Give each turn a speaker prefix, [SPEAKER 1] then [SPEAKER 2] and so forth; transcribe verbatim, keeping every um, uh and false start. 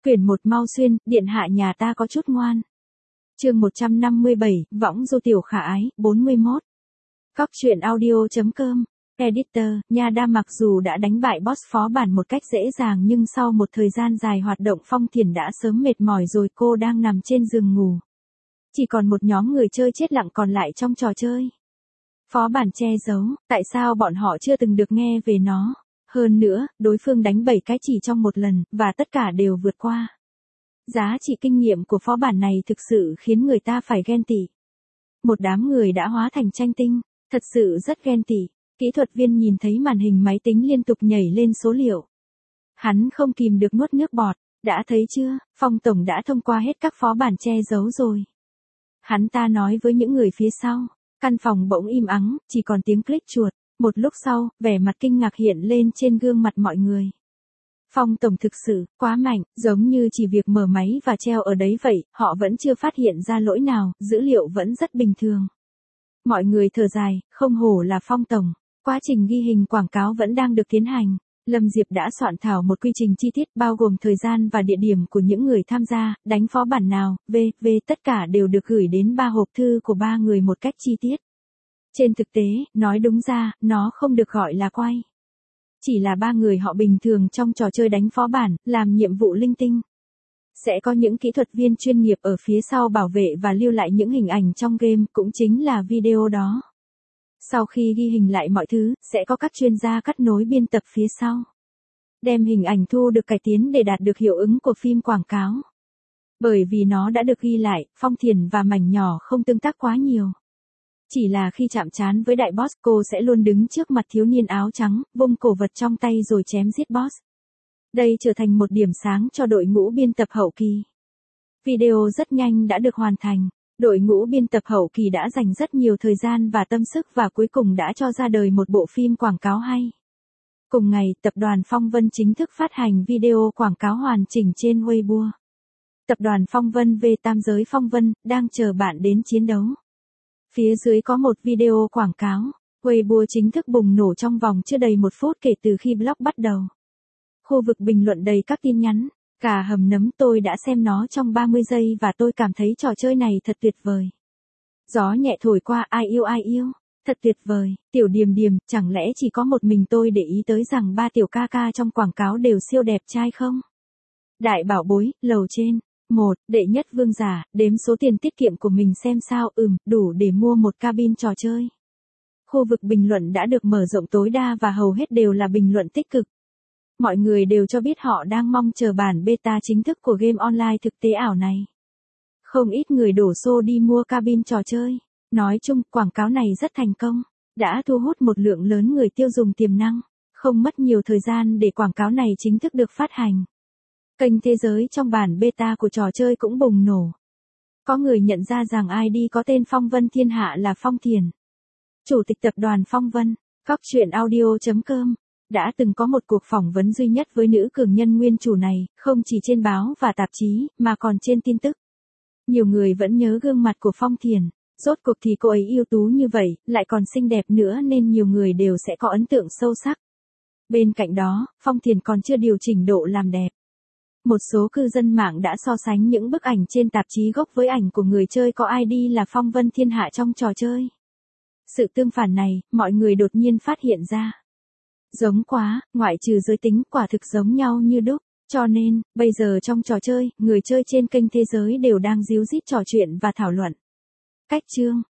[SPEAKER 1] Quyển một mau xuyên, điện hạ nhà ta có chút ngoan. Chương một trăm năm mươi bảy, võng du tiểu khả ái, bốn mươi mốt. Cóc truyện audio.com. Editor, Nha Đa mặc dù đã đánh bại boss phó bản một cách dễ dàng nhưng sau một thời gian dài hoạt động Phong Thiền đã sớm mệt mỏi rồi, cô đang nằm trên giường ngủ. Chỉ còn một nhóm người chơi chết lặng còn lại trong trò chơi. Phó bản che giấu, tại sao bọn họ chưa từng được nghe về nó? Hơn nữa, đối phương đánh bảy cái chỉ trong một lần, và tất cả đều vượt qua. Giá trị kinh nghiệm của phó bản này thực sự khiến người ta phải ghen tị. Một đám người đã hóa thành tranh tinh, thật sự rất ghen tị. Kỹ thuật viên nhìn thấy màn hình máy tính liên tục nhảy lên số liệu. Hắn không kìm được nuốt nước bọt, đã thấy chưa, Phong Tổng đã thông qua hết các phó bản che giấu rồi. Hắn ta nói với những người phía sau, căn phòng bỗng im ắng, chỉ còn tiếng click chuột. Một lúc sau, vẻ mặt kinh ngạc hiện lên trên gương mặt mọi người. Phong Tổng thực sự, quá mạnh, giống như chỉ việc mở máy và treo ở đấy vậy, họ vẫn chưa phát hiện ra lỗi nào, dữ liệu vẫn rất bình thường. Mọi người thở dài, không hổ là Phong Tổng, quá trình ghi hình quảng cáo vẫn đang được tiến hành. Lâm Diệp đã soạn thảo một quy trình chi tiết bao gồm thời gian và địa điểm của những người tham gia, đánh phó bản nào, vân vân tất cả đều được gửi đến ba hộp thư của ba người một cách chi tiết. Trên thực tế, nói đúng ra, nó không được gọi là quay. Chỉ là ba người họ bình thường trong trò chơi đánh phó bản, làm nhiệm vụ linh tinh. Sẽ có những kỹ thuật viên chuyên nghiệp ở phía sau bảo vệ và lưu lại những hình ảnh trong game, cũng chính là video đó. Sau khi ghi hình lại mọi thứ, sẽ có các chuyên gia cắt nối biên tập phía sau. Đem hình ảnh thu được cải tiến để đạt được hiệu ứng của phim quảng cáo. Bởi vì nó đã được ghi lại, Phong Thiền và mảnh nhỏ không tương tác quá nhiều. Chỉ là khi chạm trán với đại boss, cô sẽ luôn đứng trước mặt thiếu niên áo trắng, vung cổ vật trong tay rồi chém giết boss. Đây trở thành một điểm sáng cho đội ngũ biên tập hậu kỳ. Video rất nhanh đã được hoàn thành. Đội ngũ biên tập hậu kỳ đã dành rất nhiều thời gian và tâm sức và cuối cùng đã cho ra đời một bộ phim quảng cáo hay. Cùng ngày, tập đoàn Phong Vân chính thức phát hành video quảng cáo hoàn chỉnh trên Weibo. Tập đoàn Phong Vân về tam giới Phong Vân, đang chờ bạn đến chiến đấu. Phía dưới có một video quảng cáo. Weibo chính thức bùng nổ trong vòng chưa đầy một phút kể từ khi blog bắt đầu. Khu vực bình luận đầy các tin nhắn. Cả hầm nấm, tôi đã xem nó trong ba mươi giây và tôi cảm thấy trò chơi này thật tuyệt vời. Gió nhẹ thổi qua, ai yêu ai yêu. Thật tuyệt vời, Tiểu Điềm Điềm, chẳng lẽ chỉ có một mình tôi để ý tới rằng ba tiểu ca ca trong quảng cáo đều siêu đẹp trai không? Đại bảo bối, lầu trên. Một, đệ nhất vương giả, đếm số tiền tiết kiệm của mình xem sao, ừm, đủ để mua một cabin trò chơi. Khu vực bình luận đã được mở rộng tối đa và hầu hết đều là bình luận tích cực. Mọi người đều cho biết họ đang mong chờ bản beta chính thức của game online thực tế ảo này. Không ít người đổ xô đi mua cabin trò chơi. Nói chung, quảng cáo này rất thành công, đã thu hút một lượng lớn người tiêu dùng tiềm năng. Không mất nhiều thời gian để quảng cáo này chính thức được phát hành. Kênh thế giới trong bản beta của trò chơi cũng bùng nổ. Có người nhận ra rằng i đê có tên Phong Vân Thiên Hạ là Phong Thiền, chủ tịch tập đoàn Phong Vân. Cóc truyện audio.com đã từng có một cuộc phỏng vấn duy nhất với nữ cường nhân nguyên chủ này, không chỉ trên báo và tạp chí, mà còn trên tin tức. Nhiều người vẫn nhớ gương mặt của Phong Thiền, rốt cuộc thì cô ấy ưu tú như vậy, lại còn xinh đẹp nữa nên nhiều người đều sẽ có ấn tượng sâu sắc. Bên cạnh đó, Phong Thiền còn chưa điều chỉnh độ làm đẹp. Một số cư dân mạng đã so sánh những bức ảnh trên tạp chí gốc với ảnh của người chơi có i đê là Phong Vân Thiên Hạ trong trò chơi. Sự tương phản này, mọi người đột nhiên phát hiện ra. Giống quá, ngoại trừ giới tính quả thực giống nhau như đúc. Cho nên, bây giờ trong trò chơi, người chơi trên kênh thế giới đều đang díu dít trò chuyện và thảo luận. Cách chương,